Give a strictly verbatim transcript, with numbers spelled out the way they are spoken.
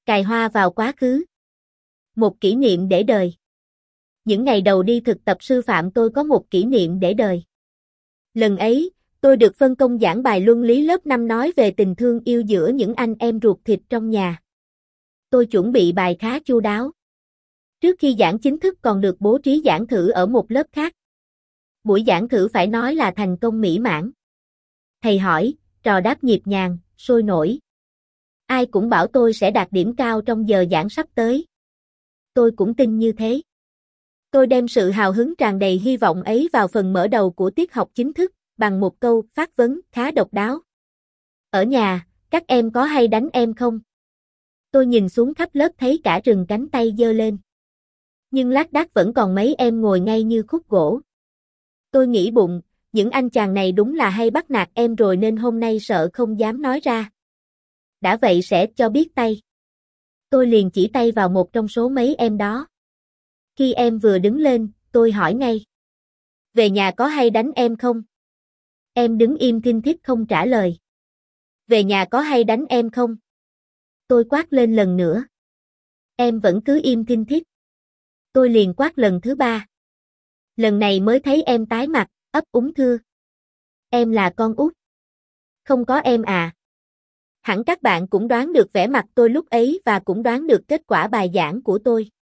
Cài hoa vào quá khứ. Một kỷ niệm để đời. Những ngày đầu đi thực tập sư phạm tôi có một kỷ niệm để đời. Lần ấy, tôi được phân công giảng bài luân lý lớp năm nói về tình thương yêu giữa những anh em ruột thịt trong nhà. Tôi chuẩn bị bài khá chu đáo. Trước khi giảng chính thức còn được bố trí giảng thử ở một lớp khác. Buổi giảng thử phải nói là thành công mỹ mãn. Thầy hỏi, trò đáp nhịp nhàng, sôi nổi. Ai cũng bảo tôi sẽ đạt điểm cao trong giờ giảng sắp tới. Tôi cũng tin như thế. Tôi đem sự hào hứng tràn đầy hy vọng ấy vào phần mở đầu của tiết học chính thức, bằng một câu phát vấn khá độc đáo. Ở nhà, các em có hay đánh em không? Tôi nhìn xuống khắp lớp thấy cả rừng cánh tay giơ lên. Nhưng lác đác vẫn còn mấy em ngồi ngay như khúc gỗ. Tôi nghĩ bụng, những anh chàng này đúng là hay bắt nạt em rồi nên hôm nay sợ không dám nói ra. Đã vậy sẽ cho biết tay. Tôi liền chỉ tay vào một trong số mấy em đó. Khi em vừa đứng lên, tôi hỏi ngay. Về nhà có hay đánh em không? Em đứng im thinh thít không trả lời. Về nhà có hay đánh em không? Tôi quát lên lần nữa. Em vẫn cứ im thinh thít. Tôi liền quát lần thứ ba. Lần này mới thấy em tái mặt, ấp úng thưa. Em là con út. Không có em à. Hẳn các bạn cũng đoán được vẻ mặt tôi lúc ấy và cũng đoán được kết quả bài giảng của tôi.